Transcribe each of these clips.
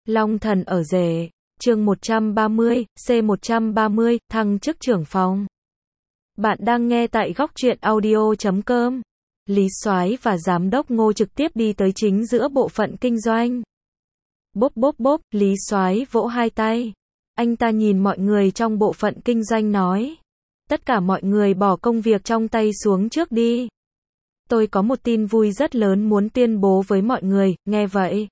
Long thần ở rể, chương 130, C130, thăng chức trưởng phòng. Bạn đang nghe tại góc truyện audio.com. Lý Soái và Giám đốc Ngô trực tiếp đi tới chính giữa bộ phận kinh doanh. Bốp bốp bốp, Lý Soái vỗ hai tay. Anh ta nhìn mọi người trong bộ phận kinh doanh nói. Tất cả mọi người bỏ công việc trong tay xuống trước đi. Tôi có một tin vui rất lớn muốn tuyên bố với mọi người, nghe vậy.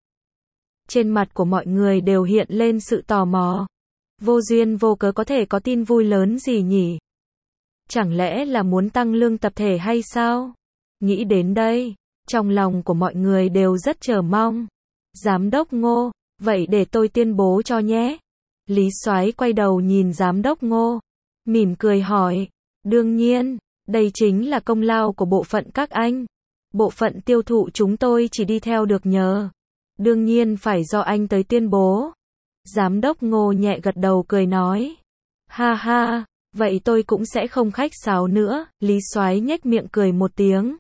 Trên mặt của mọi người đều hiện lên sự tò mò. Vô duyên vô cớ có thể có tin vui lớn gì nhỉ? Chẳng lẽ là muốn tăng lương tập thể hay sao? Nghĩ đến đây, trong lòng của mọi người đều rất chờ mong. Giám đốc Ngô, vậy để tôi tuyên bố cho nhé. Lý Soái quay đầu nhìn Giám đốc Ngô, mỉm cười hỏi. Đương nhiên, đây chính là công lao của bộ phận các anh. Bộ phận tiêu thụ chúng tôi chỉ đi theo được nhờ. Đương nhiên phải do anh tới tuyên bố. Giám đốc Ngô nhẹ gật đầu cười nói. Ha ha, vậy tôi cũng sẽ không khách sáo nữa. Lý Soái nhếch miệng cười một tiếng.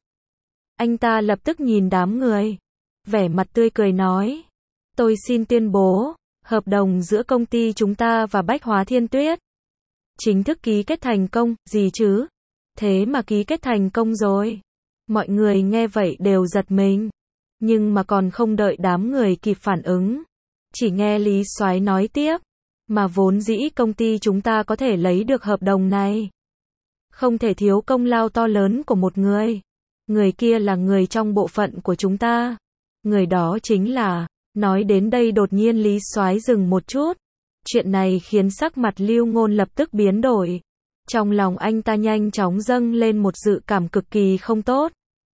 Anh ta lập tức nhìn đám người. Vẻ mặt tươi cười nói. Tôi xin tuyên bố, hợp đồng giữa công ty chúng ta và Bách Hóa Thiên Tuyết chính thức ký kết thành công, gì chứ? Thế mà ký kết thành công rồi. Mọi người nghe vậy đều giật mình. Nhưng mà còn không đợi đám người kịp phản ứng. Chỉ nghe Lý Soái nói tiếp. Mà vốn dĩ công ty chúng ta có thể lấy được hợp đồng này. Không thể thiếu công lao to lớn của một người. Người kia là người trong bộ phận của chúng ta. Người đó chính là. Nói đến đây đột nhiên Lý Soái dừng một chút. Chuyện này khiến sắc mặt Lưu Ngôn lập tức biến đổi. Trong lòng anh ta nhanh chóng dâng lên một dự cảm cực kỳ không tốt.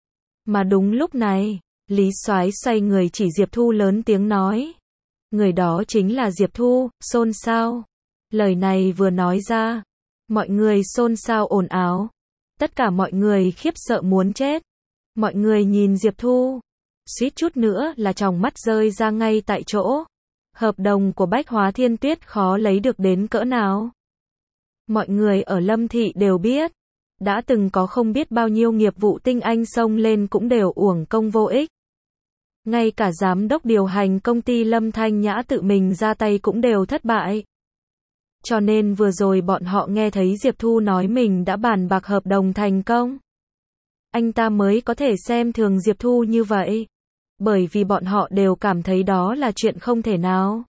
Mà đúng lúc này, Lý Soái xoay người chỉ Diệp Thu lớn tiếng nói. Người đó chính là Diệp Thu, xôn xao. Lời này vừa nói ra, mọi người xôn xao ồn ào. Tất cả mọi người khiếp sợ muốn chết. Mọi người nhìn Diệp Thu, suýt chút nữa là tròng mắt rơi ra ngay tại chỗ. Hợp đồng của Bách Hóa Thiên Tuyết khó lấy được đến cỡ nào. Mọi người ở Lâm Thị đều biết. Đã từng có không biết bao nhiêu nghiệp vụ tinh anh xông lên cũng đều uổng công vô ích. Ngay cả giám đốc điều hành công ty Lâm Thanh Nhã tự mình ra tay cũng đều thất bại. Cho nên vừa rồi bọn họ nghe thấy Diệp Thu nói mình đã bàn bạc hợp đồng thành công. Anh ta mới có thể xem thường Diệp Thu như vậy. Bởi vì bọn họ đều cảm thấy đó là chuyện không thể nào.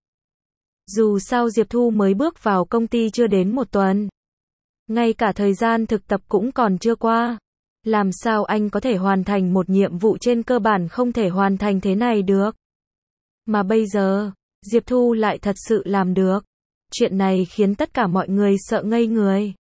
Dù sao Diệp Thu mới bước vào công ty chưa đến một tuần. Ngay cả thời gian thực tập cũng còn chưa qua. Làm sao anh có thể hoàn thành một nhiệm vụ trên cơ bản không thể hoàn thành thế này được. Mà bây giờ, Diệp Thu lại thật sự làm được. Chuyện này khiến tất cả mọi người sợ ngây người.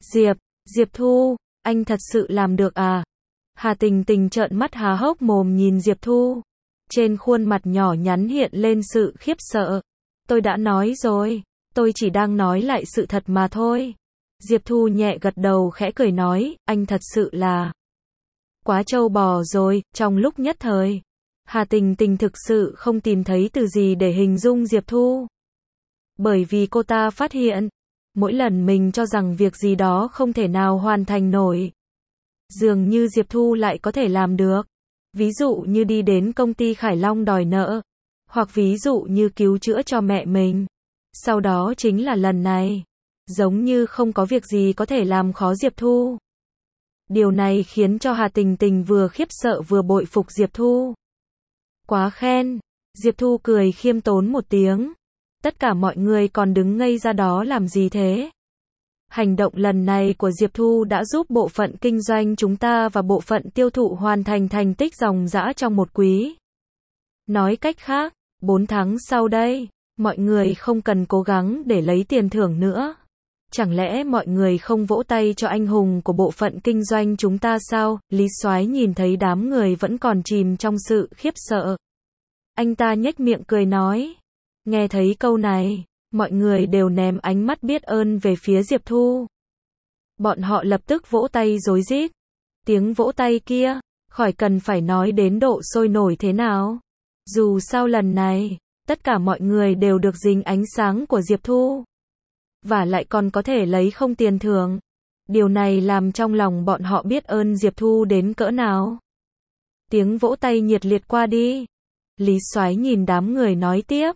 Diệp Thu, anh thật sự làm được à? Hà Tình Tình trợn mắt há hốc mồm nhìn Diệp Thu. Trên khuôn mặt nhỏ nhắn hiện lên sự khiếp sợ. Tôi đã nói rồi, tôi chỉ đang nói lại sự thật mà thôi. Diệp Thu nhẹ gật đầu khẽ cười nói, anh thật sự là quá trâu bò rồi. Trong lúc nhất thời, Hà Tình Tình thực sự không tìm thấy từ gì để hình dung Diệp Thu. Bởi vì cô ta phát hiện, mỗi lần mình cho rằng việc gì đó không thể nào hoàn thành nổi, dường như Diệp Thu lại có thể làm được. Ví dụ như đi đến công ty Khải Long đòi nợ, hoặc ví dụ như cứu chữa cho mẹ mình. Sau đó chính là lần này, giống như không có việc gì có thể làm khó Diệp Thu. Điều này khiến cho Hà Tình Tình vừa khiếp sợ vừa bội phục Diệp Thu. Quá khen. Diệp Thu cười khiêm tốn một tiếng. Tất cả mọi người còn đứng ngây ra đó làm gì thế? Hành động lần này của Diệp Thu đã giúp bộ phận kinh doanh chúng ta và bộ phận tiêu thụ hoàn thành thành tích ròng rã trong một quý. Nói cách khác, 4 tháng sau đây, mọi người không cần cố gắng để lấy tiền thưởng nữa. Chẳng lẽ mọi người không vỗ tay cho anh hùng của bộ phận kinh doanh chúng ta sao? Lý Soái nhìn thấy đám người vẫn còn chìm trong sự khiếp sợ. Anh ta nhếch miệng cười nói. Nghe thấy câu này, mọi người đều ném ánh mắt biết ơn về phía Diệp Thu. Bọn họ lập tức vỗ tay rối rít. Tiếng vỗ tay kia, khỏi cần phải nói đến độ sôi nổi thế nào. Dù sao lần này, tất cả mọi người đều được dính ánh sáng của Diệp Thu. Và lại còn có thể lấy không tiền thưởng. Điều này làm trong lòng bọn họ biết ơn Diệp Thu đến cỡ nào. Tiếng vỗ tay nhiệt liệt qua đi. Lý Soái nhìn đám người nói tiếp.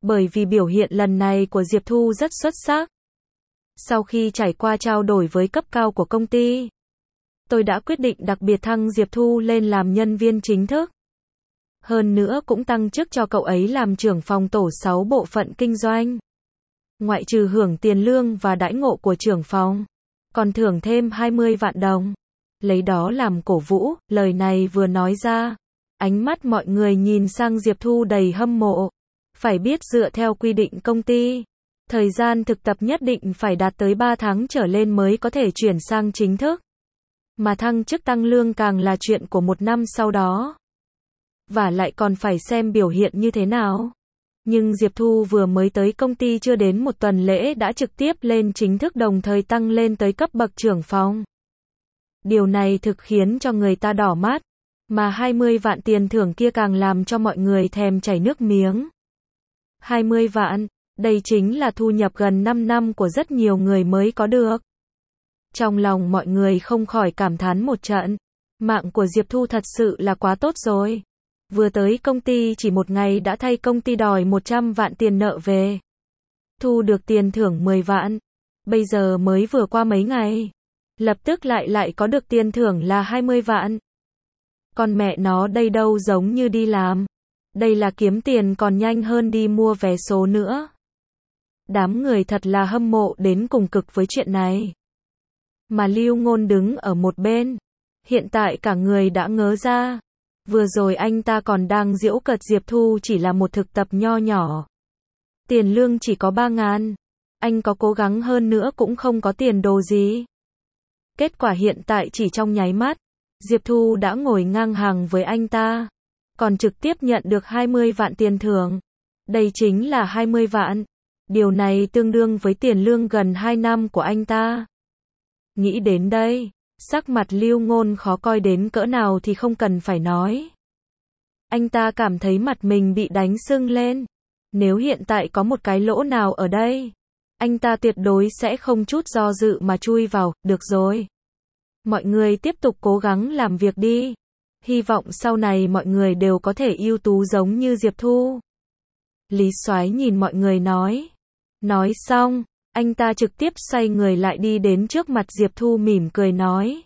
bởi vì biểu hiện lần này của Diệp Thu rất xuất sắc. Sau khi trải qua trao đổi với cấp cao của công ty, tôi đã quyết định đặc biệt thăng Diệp Thu lên làm nhân viên chính thức. Hơn nữa cũng tăng chức cho cậu ấy làm trưởng phòng tổ 6 bộ phận kinh doanh. Ngoại trừ hưởng tiền lương và đãi ngộ của trưởng phòng, còn thưởng thêm 20 vạn đồng. Lấy đó làm cổ vũ, lời này vừa nói ra, ánh mắt mọi người nhìn sang Diệp Thu đầy hâm mộ. Phải biết dựa theo quy định công ty, thời gian thực tập nhất định phải đạt tới 3 tháng trở lên mới có thể chuyển sang chính thức. Mà thăng chức tăng lương càng là chuyện của 1 năm sau đó. Và lại còn phải xem biểu hiện như thế nào. Nhưng Diệp Thu vừa mới tới công ty chưa đến 1 tuần lễ đã trực tiếp lên chính thức đồng thời tăng lên tới cấp bậc trưởng phòng. Điều này thực khiến cho người ta đỏ mắt. Mà 20 vạn tiền thưởng kia càng làm cho mọi người thèm chảy nước miếng. 20 vạn, đây chính là thu nhập gần 5 năm của rất nhiều người mới có được. Trong lòng mọi người không khỏi cảm thán một trận. Mạng của Diệp Thu thật sự là quá tốt rồi. Vừa tới công ty chỉ 1 ngày đã thay công ty đòi 100 vạn tiền nợ về. Thu được tiền thưởng 10 vạn. Bây giờ mới vừa qua mấy ngày. Lập tức lại có được tiền thưởng là 20 vạn. Còn mẹ nó đây đâu giống như đi làm. Đây là kiếm tiền còn nhanh hơn đi mua vé số nữa. Đám người thật là hâm mộ đến cùng cực với chuyện này. Mà Lưu Ngôn đứng ở một bên. Hiện tại cả người đã ngớ ra. Vừa rồi anh ta còn đang giễu cợt Diệp Thu chỉ là một thực tập nho nhỏ. Tiền lương chỉ có 3.000. Anh có cố gắng hơn nữa cũng không có tiền đồ gì. Kết quả hiện tại chỉ trong nháy mắt, Diệp Thu đã ngồi ngang hàng với anh ta. Còn trực tiếp nhận được 20 vạn tiền thưởng. Đây chính là 20 vạn. Điều này tương đương với tiền lương gần 2 năm của anh ta. Nghĩ đến đây, sắc mặt Lưu Ngôn khó coi đến cỡ nào thì không cần phải nói. Anh ta cảm thấy mặt mình bị đánh sưng lên. Nếu hiện tại có một cái lỗ nào ở đây, anh ta tuyệt đối sẽ không chút do dự mà chui vào. Được rồi. Mọi người tiếp tục cố gắng làm việc đi. Hy vọng sau này mọi người đều có thể ưu tú giống như Diệp Thu. Lý Soái nhìn mọi người nói. Nói xong, anh ta trực tiếp xoay người lại đi đến trước mặt Diệp Thu mỉm cười nói.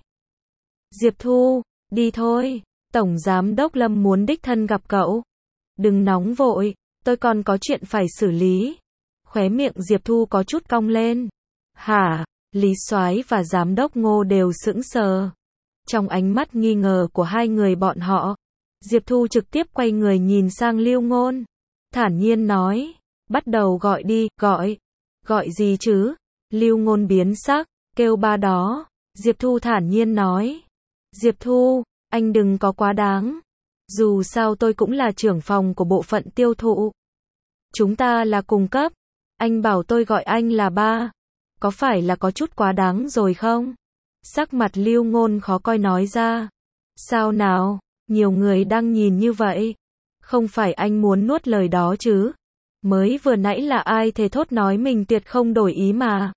Diệp Thu, đi thôi, Tổng Giám đốc Lâm muốn đích thân gặp cậu. Đừng nóng vội, tôi còn có chuyện phải xử lý. Khóe miệng Diệp Thu có chút cong lên. Hả? Lý Soái và Giám đốc Ngô đều sững sờ. Trong ánh mắt nghi ngờ của hai người bọn họ, Diệp Thu trực tiếp quay người nhìn sang Lưu Ngôn. Thản nhiên nói, bắt đầu gọi đi, gọi. Gọi gì chứ? Lưu Ngôn biến sắc, kêu ba đó. Diệp Thu thản nhiên nói. Diệp Thu, anh đừng có quá đáng. Dù sao tôi cũng là trưởng phòng của bộ phận tiêu thụ. Chúng ta là cùng cấp. Anh bảo tôi gọi anh là ba. Có phải là có chút quá đáng rồi không? Sắc mặt Lưu Ngôn khó coi nói ra. Sao nào? Nhiều người đang nhìn như vậy. Không phải anh muốn nuốt lời đó chứ? Mới vừa nãy là ai thề thốt nói mình tuyệt không đổi ý mà.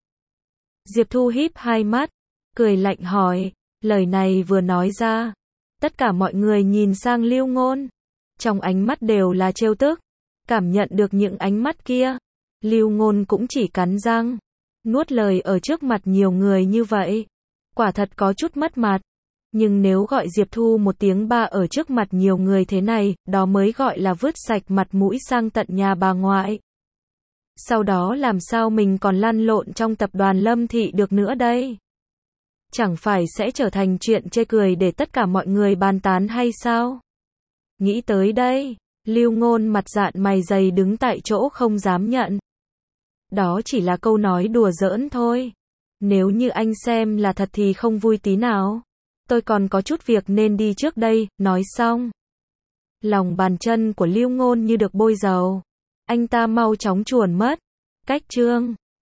Diệp Thu híp hai mắt, cười lạnh hỏi. Lời này vừa nói ra, tất cả mọi người nhìn sang Lưu Ngôn. Trong ánh mắt đều là trêu tức. Cảm nhận được những ánh mắt kia, Lưu Ngôn cũng chỉ cắn răng. Nuốt lời ở trước mặt nhiều người như vậy. Quả thật có chút mất mặt. Nhưng nếu gọi Diệp Thu một tiếng ba ở trước mặt nhiều người thế này, đó mới gọi là vứt sạch mặt mũi sang tận nhà bà ngoại. Sau đó làm sao mình còn lăn lộn trong tập đoàn Lâm Thị được nữa đây? Chẳng phải sẽ trở thành chuyện chê cười để tất cả mọi người bàn tán hay sao? Nghĩ tới đây, Lưu Ngôn mặt dạn mày dày đứng tại chỗ không dám nhận. Đó chỉ là câu nói đùa giỡn thôi. Nếu như anh xem là thật thì không vui tí nào. Tôi còn có chút việc nên đi trước đây, nói xong. Lòng bàn chân của Lưu Ngôn như được bôi dầu. Anh ta mau chóng chuồn mất. Cách chương